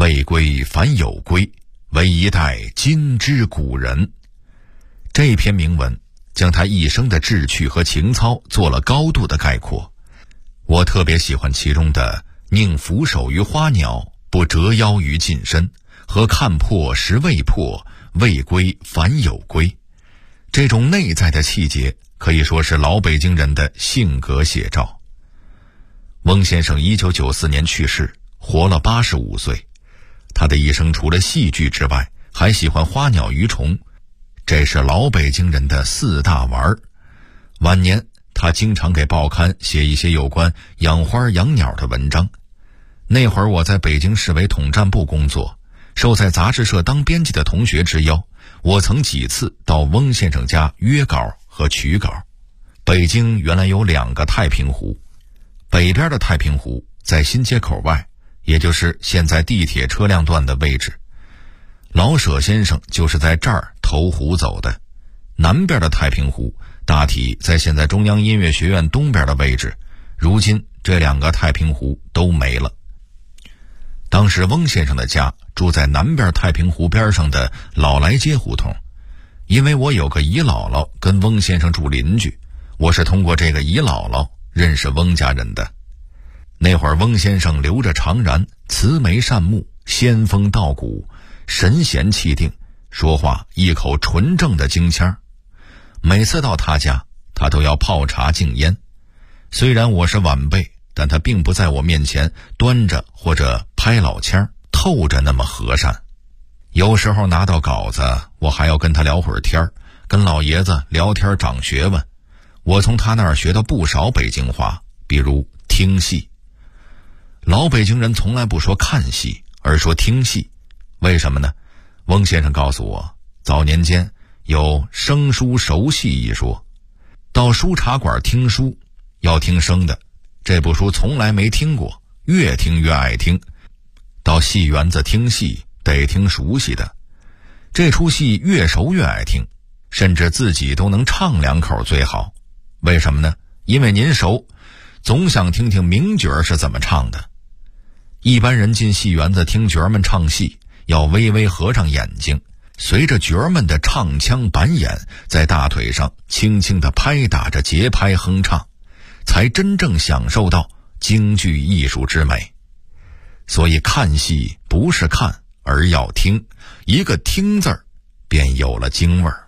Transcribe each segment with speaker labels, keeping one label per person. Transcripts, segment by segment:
Speaker 1: 未归凡有归，为一代今之古人。这篇铭文将他一生的志趣和情操做了高度的概括。我特别喜欢其中的宁俯首于花鸟，不折腰于近身，和看破时未破，未归凡有归。这种内在的气节可以说是老北京人的性格写照。翁先生1994年去世，活了85岁。他的一生除了戏剧之外，还喜欢花鸟鱼虫，这是老北京人的4大玩儿。晚年他经常给报刊写一些有关养花养鸟的文章。那会儿我在北京市委统战部工作，受在杂志社当编辑的同学之邀，我曾几次到翁先生家约稿和取稿。北京原来有2个太平湖，北边的太平湖在新街口外，也就是现在地铁车辆段的位置，老舍先生就是在这儿投湖走的。南边的太平湖大体在现在中央音乐学院东边的位置，如今这2个太平湖都没了。当时翁先生的家住在南边太平湖边上的老来街胡同，因为我有个姨姥姥跟翁先生住邻居，我是通过这个姨姥姥认识翁家人的。那会儿翁先生留着长髯，慈眉善目，仙风道骨，神闲气定，说话一口纯正的京腔。每次到他家，他都要泡茶敬烟。虽然我是晚辈，但他并不在我面前端着或者拍老腔，透着那么和善。有时候拿到稿子，我还要跟他聊会儿天，跟老爷子聊天长学问。我从他那儿学到不少北京话，比如听戏。老北京人从来不说看戏，而说听戏。为什么呢？翁先生告诉我，早年间有生书熟戏一说。到书茶馆听书，要听生的，这部书从来没听过，越听越爱听。到戏园子听戏，得听熟悉的，这出戏越熟越爱听，甚至自己都能唱2口最好。为什么呢？因为您熟，总想听听名角是怎么唱的。一般人进戏园子听角们唱戏，要微微合上眼睛，随着角们的唱腔板眼，在大腿上轻轻地拍打着节拍哼唱，才真正享受到京剧艺术之美。所以看戏不是看，而要听，一个听字儿便有了京味儿。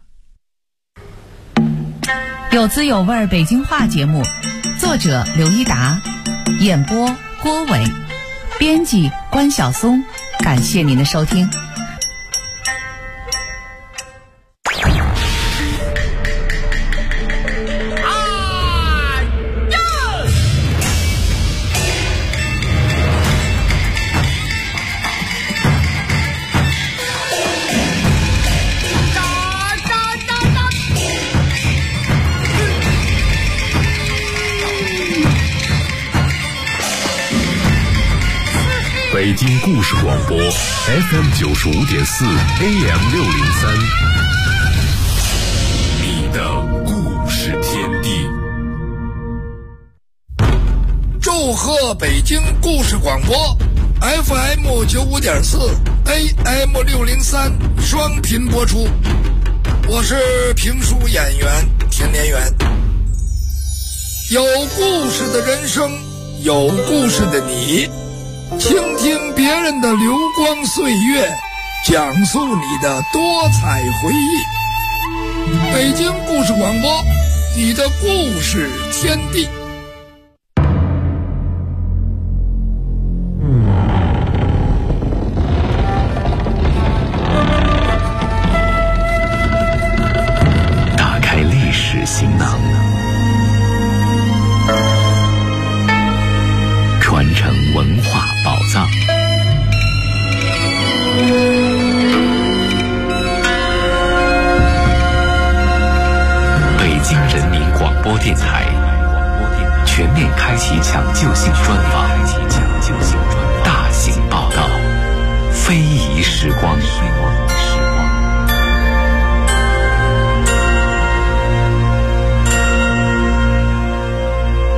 Speaker 2: 有滋有味北京话节目，作者刘一达，演播郭伟，编辑关晓松。感谢您的收听。
Speaker 3: 北京故事广播 FM 95.4 AM603， 你的故事天地。
Speaker 4: 祝贺北京故事广播 FM 95.4 AM603 双频播出。我是评书演员田连元。有故事的人生，有故事的你，倾听别人的流光岁月，讲述你的多彩回忆。北京故事广播，你的故事天地。
Speaker 3: 打开历史行囊，传承文化宝藏。北京人民广播电台全面开启抢救性专访，大型报道，非遗时光。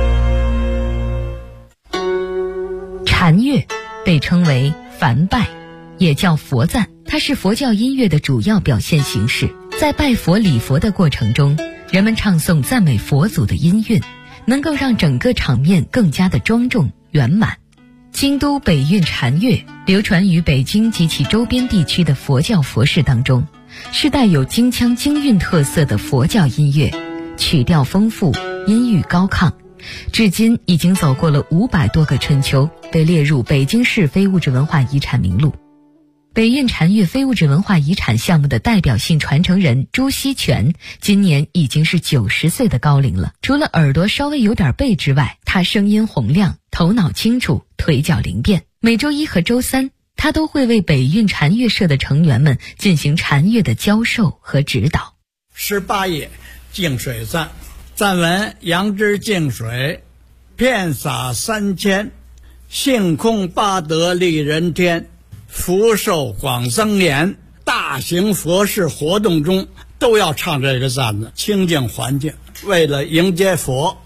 Speaker 2: 禅乐被称为梵拜，
Speaker 5: 也叫佛赞，它是佛教音乐的主要表现形式。在拜佛礼佛的过程中，人们唱诵赞美佛祖的音韵，能够让整个场面更加的庄重圆满。京都北韵禅乐流传于北京及其周边地区的佛教佛事当中，是带有京腔京韵特色的佛教音乐，曲调丰富，音域高亢，至今已经走过了500多个春秋，被列入北京市非物质文化遗产名录。北韵禅乐非物质文化遗产项目的代表性传承人朱锡全今年已经是90岁的高龄了。除了耳朵稍微有点背之外，他声音洪亮，头脑清楚，腿脚灵便。每周一和周三，他都会为北韵禅乐社的成员们进行禅乐的教授和指导。
Speaker 6: 18页净水赞，赞文：杨枝净水，遍洒3000，性空八德利人天，福寿广增延。大型佛事活动中都要唱这个赞的，清净环境，为了迎接佛。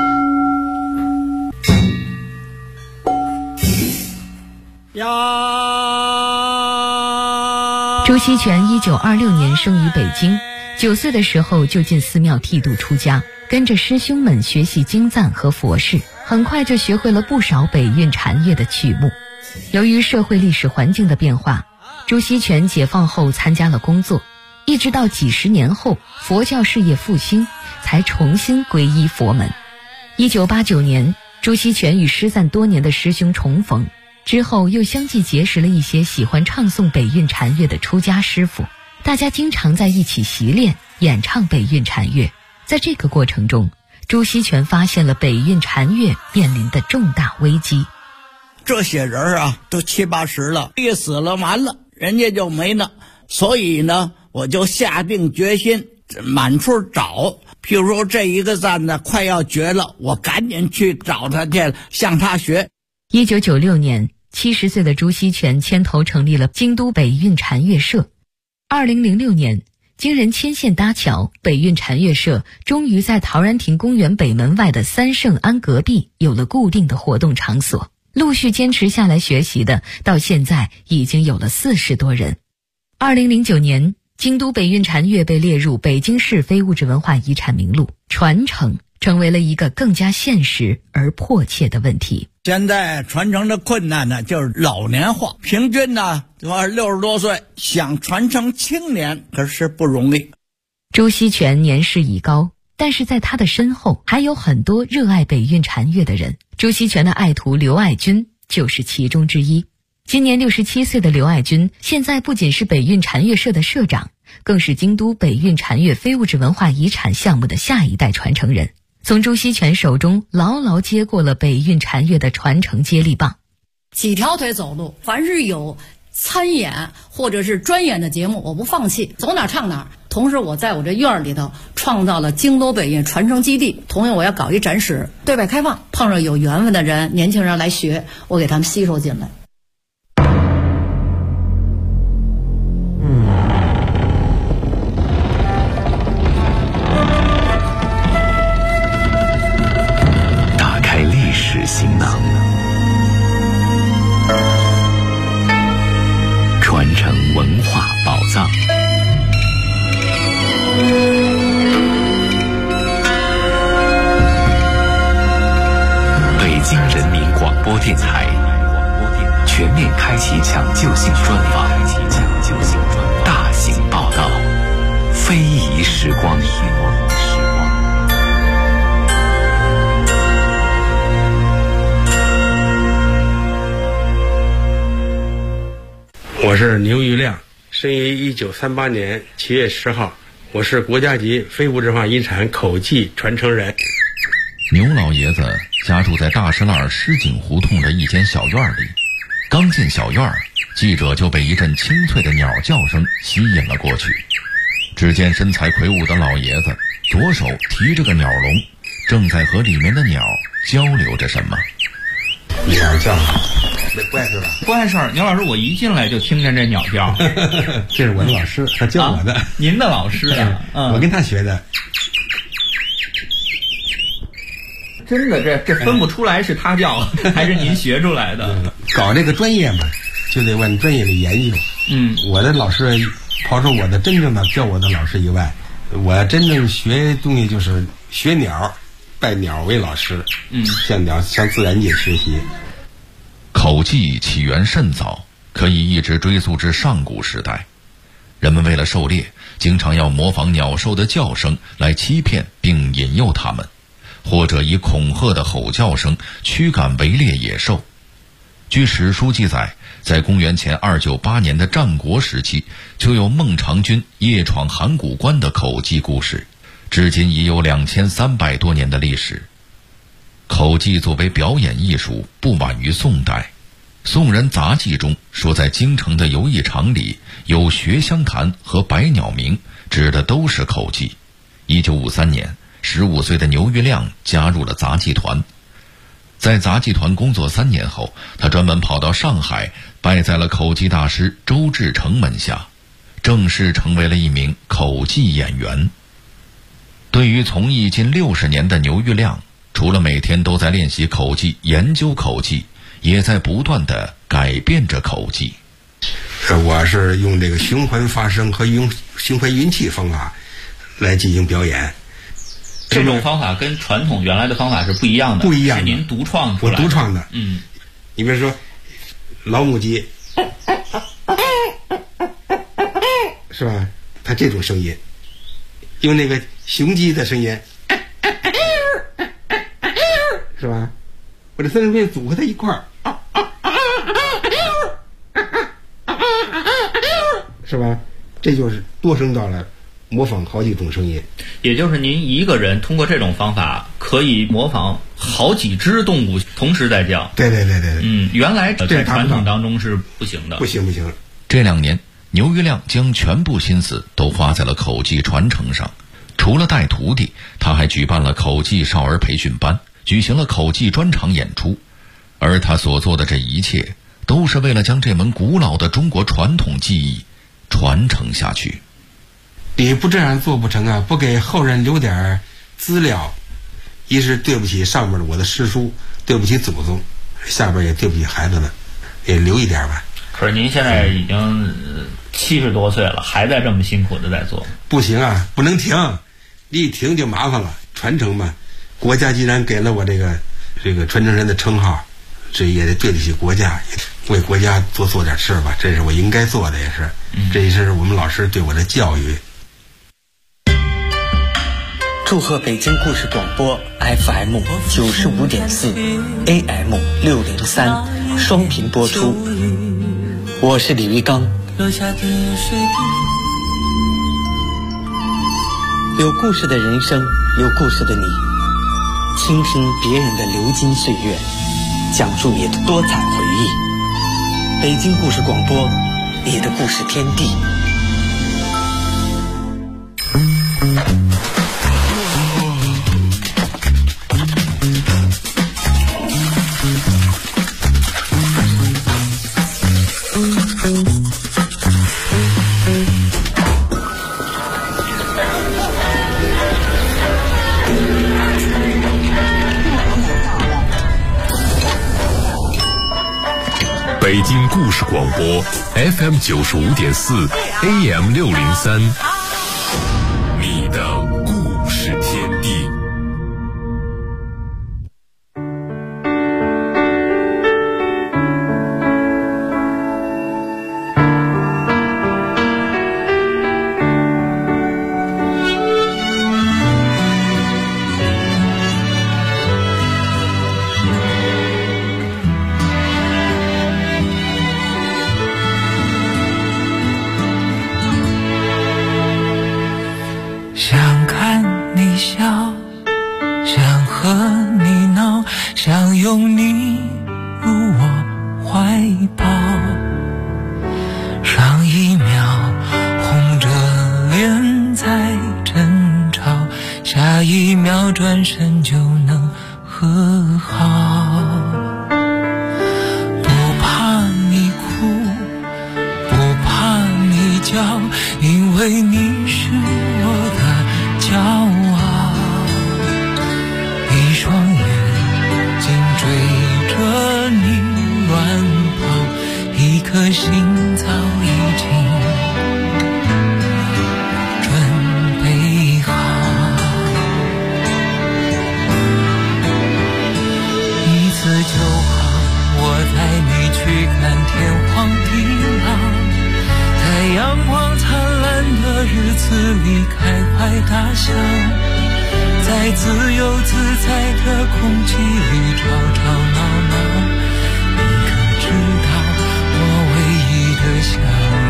Speaker 5: 朱锡全1926年生于北京，9岁的时候就进寺庙剃度出家，跟着师兄们学习经赞和佛事，很快就学会了不少北韵禅乐的曲目。由于社会历史环境的变化，朱锡全解放后参加了工作，一直到几十年后佛教事业复兴，才重新皈依佛门。1989年，朱锡全与失散多年的师兄重逢，之后又相继结识了一些喜欢唱诵北韵禅乐的出家师傅，大家经常在一起习练演唱北韵禅乐。在这个过程中，朱锡全发现了北韵禅乐面临的重大危机。
Speaker 6: 这些人啊，都70、80了，一死了完了，人家就没了。所以呢，我就下定决心满处找。譬如说这一个赞呢快要绝了，我赶紧去找他去，向他学。
Speaker 5: 1996年，70岁的朱锡全牵头成立了京都北韵禅乐社。2006年，经人牵线搭桥，北韵禅乐社终于在陶然亭公园北门外的三圣庵隔壁有了固定的活动场所。陆续坚持下来学习的，到现在已经有了40多人。2009年，京都北韵禅乐被列入北京市非物质文化遗产名录，传承成为了一个更加现实而迫切的问题。
Speaker 6: 现在传承的困难呢，就是老年化，平均呢60多岁，想传承青年可是不容易。
Speaker 5: 朱锡全年事已高，但是在他的身后还有很多热爱北韵禅乐的人。朱锡全的爱徒刘爱军就是其中之一。今年67岁的刘爱军，现在不仅是北韵禅乐社的社长，更是京都北韵禅乐非物质文化遗产项目的下一代传承人，从朱锡全手中牢牢接过了北韵禅乐的传承接力棒。
Speaker 7: 几条腿走路，凡是有参演或者是专演的节目，我不放弃，走哪唱哪。同时我在我这院里头创造了京都北韵传承基地，同样我要搞一展示，对外开放，碰上有缘分的人，年轻人来学，我给他们吸收进来。
Speaker 3: 打开历史行囊，传承文化宝藏。北京人民广播电台全面开启抢救性专访，大型报道，非遗时光。
Speaker 8: 我是牛玉亮，生于1938年7月10号，我是国家级非物质文化遗产口技传承人。
Speaker 1: 牛老爷子家住在大石栏石井胡同的一间小院里，刚进小院，记者就被一阵清脆的鸟叫声吸引了过去。只见身材魁梧的老爷子左手提着个鸟笼，正在和里面的鸟交流着什么。
Speaker 8: 鸟叫不碍事吧？
Speaker 9: 不碍事儿，牛老师，我一进来就听见这鸟叫。
Speaker 8: 这是我的老师，他教我的。
Speaker 9: 您的老师啊？
Speaker 8: 我跟他学的。
Speaker 9: 真的，这分不出来是他叫还是您学出来的。
Speaker 8: 搞这个专业嘛，
Speaker 10: 就得往专业的研究。我的老师，刨出我的真正的教我的老师以外，我真正学东西就是学鸟，拜鸟为老师。向自然界学习。
Speaker 1: 口技起源甚早，可以一直追溯至上古时代。人们为了狩猎，经常要模仿鸟兽的叫声来欺骗并引诱它们，或者以恐吓的吼叫声驱赶围猎野兽。据史书记载，在公元前298年的战国时期，就有孟尝君夜闯函谷关的口技故事，至今已有2300多年的历史。口技作为表演艺术，不晚于宋代。宋人杂记中说，在京城的游艺场里有学香坛和百鸟鸣，指的都是口技。1953年，15岁的牛玉亮加入了杂技团。在杂技团工作3年后，他专门跑到上海，拜在了口技大师周志成门下，正式成为了一名口技演员。对于从艺近60年的牛玉亮，除了每天都在练习口技、研究口技，也在不断地改变着口技。
Speaker 10: 我是用这个循环发声和用循环运气方法来进行表演。
Speaker 9: 这种方法跟传统原来的方法是不一样的，
Speaker 10: 不一样的，
Speaker 9: 是您独创出来的。
Speaker 10: 我独创的。你比如说老母鸡，是吧？它这种声音，用那个雄鸡的声音，是吧？我这3声片组合在一块儿，是吧？这就是多声道了，模仿好几种声音。
Speaker 9: 也就是您一个人通过这种方法可以模仿好几只动物同时在叫。
Speaker 10: 对。
Speaker 9: 原来在传统当中是不行的。
Speaker 10: 不行。
Speaker 1: 这2年，牛玉亮将全部心思都花在了口技传承上。除了带徒弟，他还举办了口技少儿培训班，举行了口技专场演出。而他所做的这一切，都是为了将这门古老的中国传统技艺传承下去。
Speaker 10: 你不这样做不成啊！不给后人留点资料，一是对不起上面的我的师叔，对不起祖宗，下边也对不起孩子们，也留一点吧。
Speaker 9: 可是您现在已经70多岁了，还在这么辛苦的在做。
Speaker 10: 不行啊，不能停，你一停就麻烦了。传承嘛，国家既然给了我这个传承人的称号，这也得对得起国家，为国家做点事吧，这是我应该做的，也是，这也是我们老师对我的教育。
Speaker 11: 祝贺北京故事广播 FM 95.4 AM 603双频播出。我是李玉刚。有故事的人生，有故事的你，倾听别人的流金岁月，讲述你的多彩回忆。北京故事广播，你的故事天地。
Speaker 12: 北京故事广播 FM 95.4 AM 603，你的故事天地。
Speaker 13: 心早已经准备好，一次就好，我带你去看天荒地老，在阳光灿烂的日子里开怀大笑，在自由自在的空气里吵吵闹闹，你可知道我唯一的想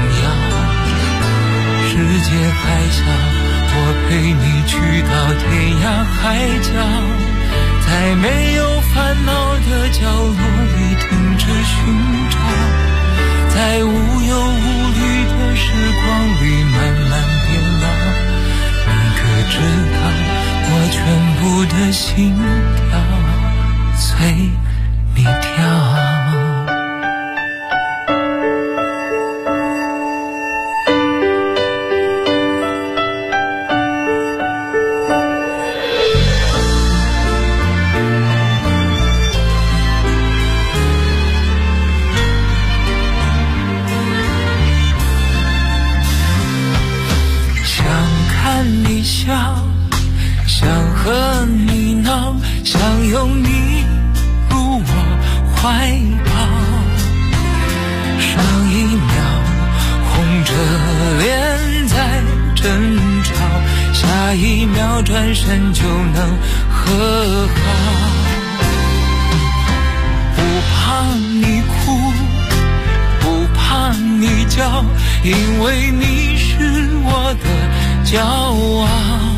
Speaker 13: 要？世界还小，我陪你去到天涯海角，在没有烦恼的角落里停止寻找，在无忧无虑的时光里慢慢变老，你可知道我全部的心跳随你跳。想和你闹，想拥你入我怀抱，上一秒红着脸在争吵，下一秒转身就能和好，不怕你哭，不怕你叫，因为你是我的骄傲，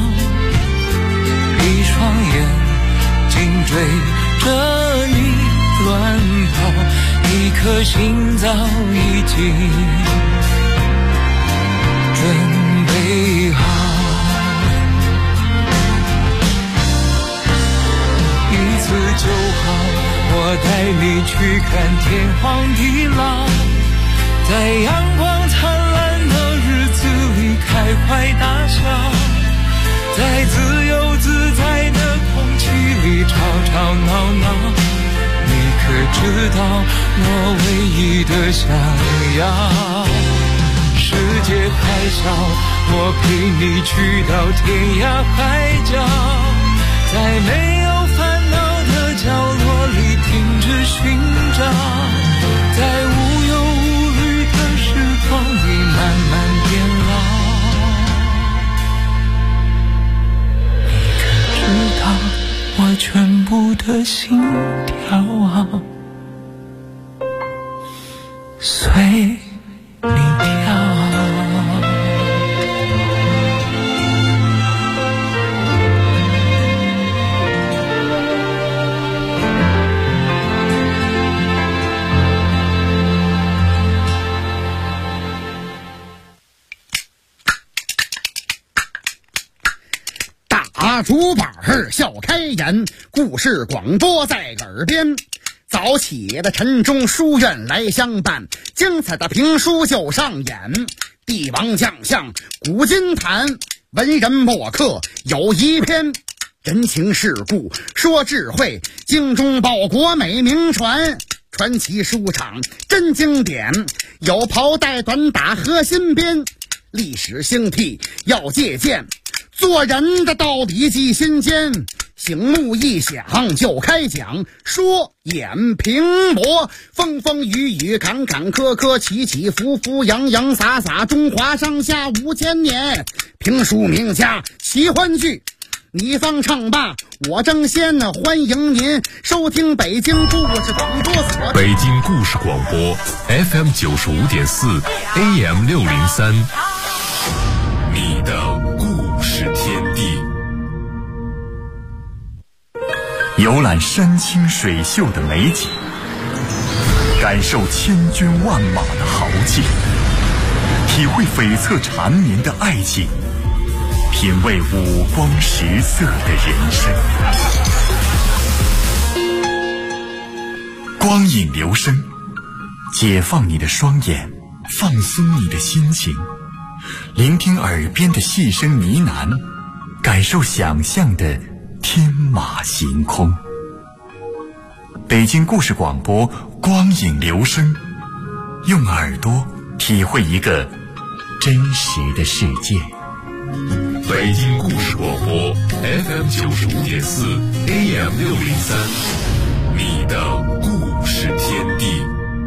Speaker 13: 一双眼紧追着你乱跑，一颗心早已经准备好，一次就好，我带你去看天荒地老，在阳光灿烂的日子里开怀大笑，在自由自在的空气里吵吵闹闹，你可知道我唯一的想要？世界还小，我陪你去到天涯海角，在没有烦恼的角落里停止寻找，在无忧无虑的时光里慢慢变老，知道我全部的心跳啊，随你跳。
Speaker 14: 打竹板儿笑开颜，故事广播在耳边。早起的晨钟书院来相伴，精彩的评书就上演。帝王将相古今谈，文人墨客有一篇。人情世故说智慧，精忠报国美名传。传奇书场真经典，有袍带短打和新编。历史兴替要借鉴，做人的道理记心间。醒目一响就开讲，说演评驳，风风雨雨坎坎坷坷，起起伏伏洋洋洒洒，中华上下5000年。评书名家奇欢剧，你方唱罢我争先，欢迎您收听北京故事广播所。
Speaker 12: 北京故事广播 FM 95.4 AM 603，你的故事天地。
Speaker 15: 游览山清水秀的美景，感受千军万马的豪气，体会悱恻缠绵的爱情，品味五光十色的人生。光影留声，解放你的双眼，放松你的心情，聆听耳边的细声呢喃，感受想象的天马行空。北京故事广播光影留声， 用耳朵体会一个真实的世界。
Speaker 12: 北京故事广播 FM95.4 AM603，你的故事天地。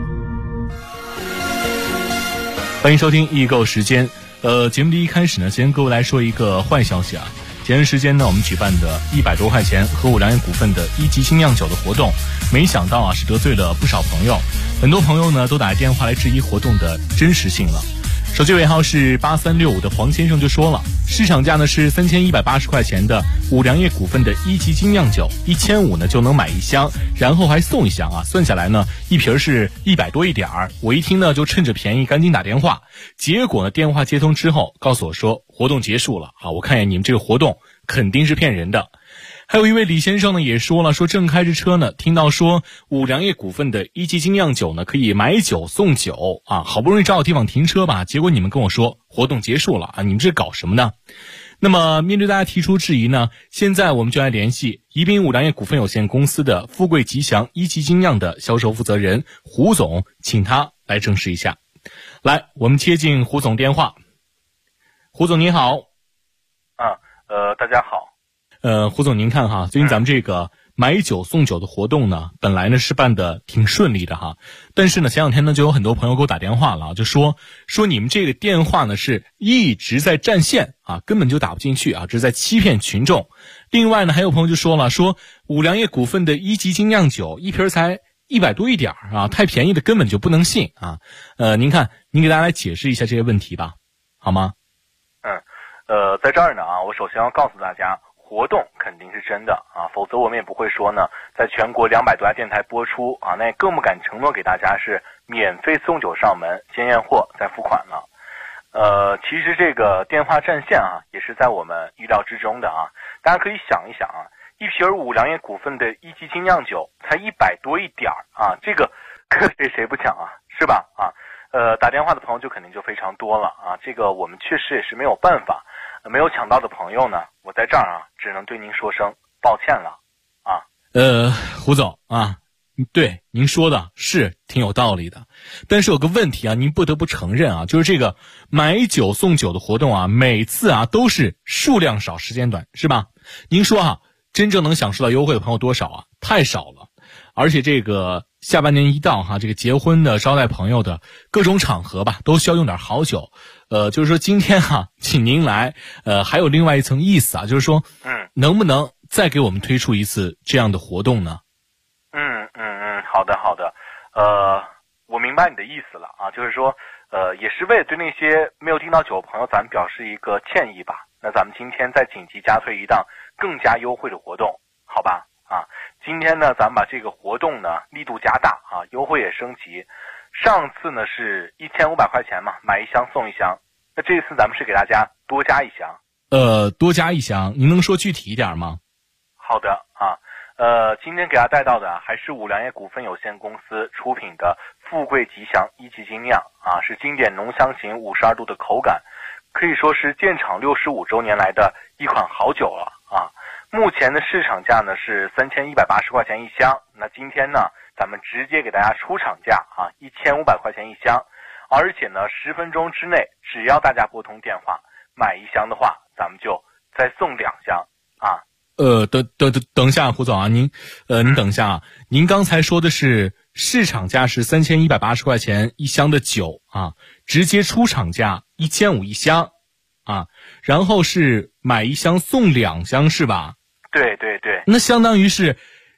Speaker 16: 欢迎收听易购时间。节目的一开始呢，先各位来说一个坏消息啊。前段时间呢，我们举办的100多块钱和五粮液股份的1级精酿酒的活动，没想到啊是得罪了不少朋友，很多朋友呢都打电话来质疑活动的真实性了。手机尾号是8365的黄先生就说了，市场价呢是3180块钱的五粮液股份的1级精酿酒，1500呢就能买1箱，然后还送1箱啊，算下来呢一瓶是100多一点儿。我一听呢就趁着便宜赶紧打电话，结果呢电话接通之后告诉我说活动结束了啊，我看见你们这个活动肯定是骗人的。还有一位李先生呢也说了，说正开着车呢，听到说五粮液股份的1级精酿酒呢可以买酒送酒啊，好不容易找个地方停车吧，结果你们跟我说活动结束了啊，你们这搞什么呢？那么面对大家提出质疑呢，现在我们就来联系宜宾五粮液股份有限公司的富贵吉祥1级精酿的销售负责人胡总，请他来证实一下。来，我们接进胡总电话。胡总您好。
Speaker 17: 大家好。
Speaker 16: 胡总您看哈，最近咱们这个买酒送酒的活动呢，本来呢是办的挺顺利的哈，但是呢前两天呢就有很多朋友给我打电话了，就说你们这个电话呢是一直在占线啊，根本就打不进去啊，这是在欺骗群众。另外呢还有朋友就说了，说五粮液股份的1级精酿酒一瓶才100多一点啊，太便宜的根本就不能信啊。您看您给大家来解释一下这些问题吧，好吗？
Speaker 17: 在这儿呢啊，我首先要告诉大家，活动肯定是真的啊，否则我们也不会说呢，在全国200多家电台播出啊，那也更不敢承诺给大家是免费送酒上门，先验货再付款了。其实这个电话占线啊，也是在我们意料之中的啊。大家可以想一想啊，一瓶五粮液股份的1级精酿酒才100多一点啊，这个搁谁不抢啊，是吧？啊，打电话的朋友就肯定就非常多了啊，这个我们确实也是没有办法。没有抢到的朋友呢，我在这儿啊，只能对您说声抱歉了啊。
Speaker 16: 胡总啊，对您说的是挺有道理的，但是有个问题啊，您不得不承认啊，就是这个买酒送酒的活动啊，每次啊都是数量少时间短，是吧？您说啊，真正能享受到优惠的朋友多少啊？太少了。而且这个下半年一到哈，这个结婚的、招待朋友的各种场合吧，都需要用点好酒。就是说今天哈，请您来，还有另外一层意思啊，就是说，能不能再给我们推出一次这样的活动呢？
Speaker 17: 好的，我明白你的意思了啊，就是说，也是为了对那些没有订到酒的朋友，咱们表示一个歉意吧。那咱们今天再紧急加推一档更加优惠的活动，好吧？啊，今天呢，咱们把这个活动呢力度加大啊，优惠也升级。上次呢是1500块钱嘛，买1箱送1箱。那这次咱们是给大家多加1箱。
Speaker 16: 多加1箱，您能说具体一点吗？
Speaker 17: 好的啊，今天给大家带到的还是五粮液股份有限公司出品的富贵吉祥1级精酿啊，是经典浓香型52度的口感，可以说是建厂65周年来的一款好酒了啊。目前的市场价呢是3180块钱1箱，那今天呢咱们直接给大家出厂价啊，1500块钱1箱，而且呢10分钟之内，只要大家拨通电话买1箱的话，咱们就再送2箱啊。
Speaker 16: 等一下，胡总啊，您等一下啊，您刚才说的是市场价是3180块钱1箱的酒啊，直接出厂价1500 1箱啊，然后是买1箱送2箱是吧？
Speaker 17: 对，
Speaker 16: 那相当于是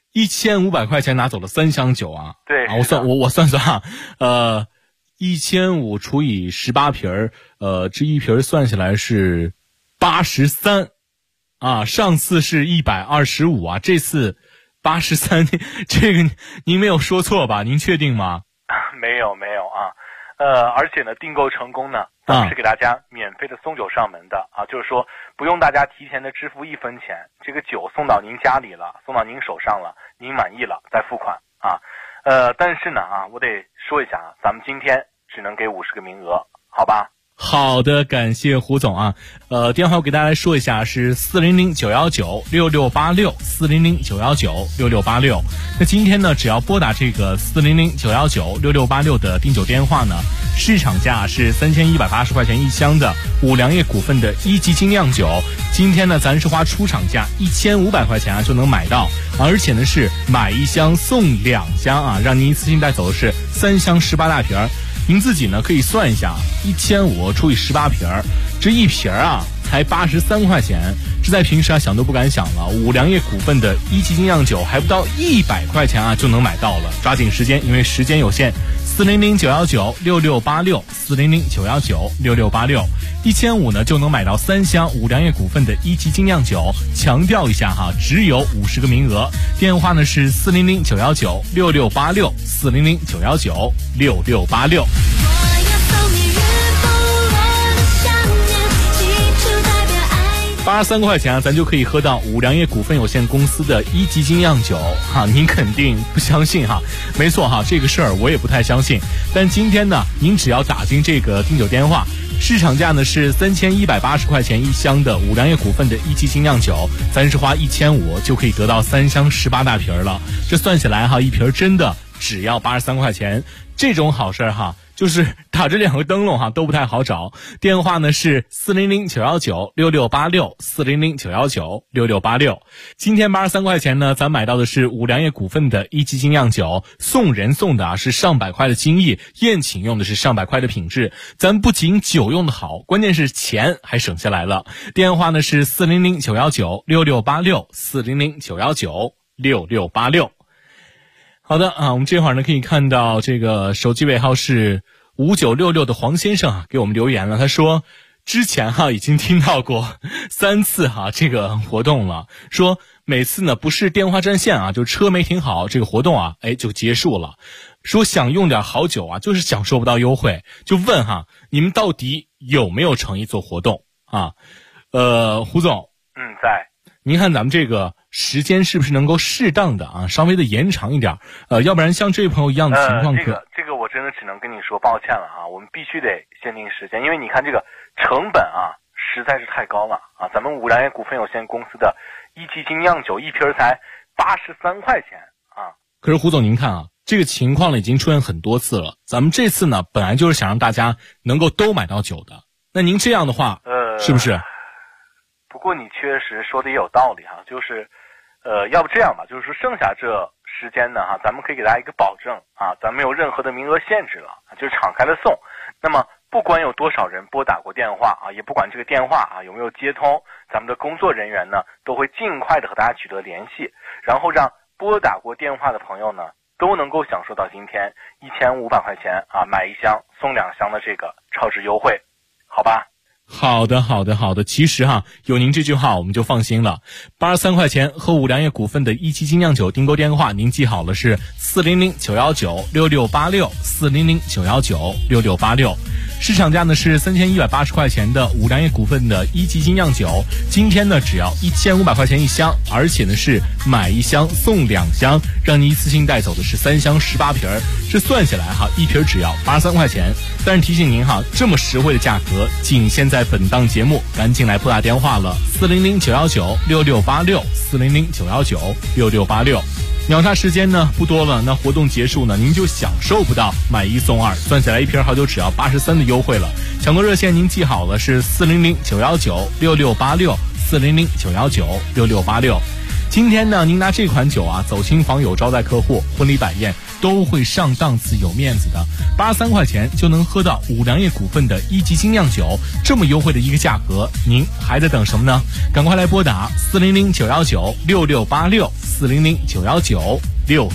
Speaker 16: 1500块钱拿走了3箱酒啊。
Speaker 17: 对
Speaker 16: 啊，我算啊，1500除以18瓶这一瓶算下来是83啊，上次是125啊，这次83，这个您没有说错吧？您确定吗？
Speaker 17: 没有啊，而且呢，订购成功呢，咱们是给大家免费的送酒上门的啊，就是说不用大家提前的支付1分钱，这个酒送到您家里了，送到您手上了，您满意了再付款啊。但是呢啊，我得说一下啊，咱们今天只能给50个名额，好吧？
Speaker 16: 好的，感谢胡总啊。电话我给大家来说一下，是400-919-6686，400-919-6686。那今天呢，只要拨打这个400-919-6686的订酒电话呢，市场价是3180块钱一箱的五粮液股份的一级精酿酒。今天呢，咱是花出厂价1500块钱啊就能买到，而且呢是买一箱送2箱啊，让您一次性带走的是3箱18大瓶儿。您自己呢可以算一下，1500除以18瓶儿，这一瓶儿啊才83块钱，这在平时啊想都不敢想了。五粮液股份的一级精酿酒还不到100块钱啊就能买到了，抓紧时间，因为时间有限。400-919-6686，400-919-6686，1500呢就能买到3箱五粮液股份的一级精酿酒。强调一下哈，只有50个名额。电话呢是400-919-6686，400-919-6686。83块钱啊，咱就可以喝到五粮液股份有限公司的一级精酿酒哈，您肯定不相信哈？没错哈，这个事儿我也不太相信。但今天呢，您只要打进这个订酒电话，市场价呢是3180块钱一箱的五粮液股份的一级精酿酒，咱是花1500就可以得到3箱18大瓶了。这算起来哈，一瓶真的只要83块钱，这种好事哈。就是打着2个灯笼哈都不太好找。电话呢是400-919-6686，400-919-6686。今天83块钱呢，咱买到的是五粮液股份的一级精酿酒，送人送的是上百块的精益，宴请用的是上百块的品质。咱不仅酒用的好，关键是钱还省下来了。电话呢是400-919-6686，400-919-6686。好的啊，我们这会儿呢可以看到这个手机尾号是5966的黄先生啊给我们留言了，他说之前哈已经听到过3次哈这个活动了，说每次呢不是电话占线啊，就车没停好，这个活动啊就结束了。说想用点好酒啊，就是享受不到优惠，就问哈你们到底有没有诚意做活动啊？胡总，
Speaker 17: 在。
Speaker 16: 您看咱们这个时间是不是能够适当的啊，稍微的延长一点？要不然像这位朋友一样的情况
Speaker 17: 这个我真的只能跟你说抱歉了啊，我们必须得限定时间，因为你看这个成本啊实在是太高了啊，咱们五粮液股份有限公司的一级精酿酒一瓶才83块钱啊。
Speaker 16: 可是胡总您看啊，这个情况呢已经出现很多次了，咱们这次呢本来就是想让大家能够都买到酒的，那您这样的话是不是？
Speaker 17: 不过你确实说的也有道理哈，就是要不这样吧，就是说剩下这时间呢哈，咱们可以给大家一个保证啊，咱没有任何的名额限制了，就是敞开了送。那么不管有多少人拨打过电话啊，也不管这个电话啊有没有接通，咱们的工作人员呢都会尽快的和大家取得联系，然后让拨打过电话的朋友呢都能够享受到今天1500块钱啊买1箱送2箱的这个超值优惠，好吧？
Speaker 16: 好的，其实哈，有您这句话我们就放心了。83块钱和五粮液股份的一级精酿酒订购电话，您记好了是400-919-6686，400-919-6686。市场价呢是3180块钱的五粮液股份的一级精酿酒，今天呢只要1500块钱一箱，而且呢是买1箱送2箱，让您一次性带走的是3箱18瓶儿，这算下来哈，一瓶只要83块钱。但是提醒您哈，这么实惠的价格仅限在本档节目，赶紧来拨打电话了，400-919-6686，400-919-6686。秒杀时间呢不多了，那活动结束呢，您就享受不到买1送2，算下来一瓶好酒只要83的优惠了。抢购热线您记好了是400-919-6686，400-919-6686。今天呢，您拿这款酒啊走亲访友、招待客户、婚礼摆宴都会上档次、有面子的。83块钱就能喝到五粮液股份的一级精酿酒，这么优惠的一个价格，您还在等什么呢？赶快来拨打400-919-6686，400-919-6686。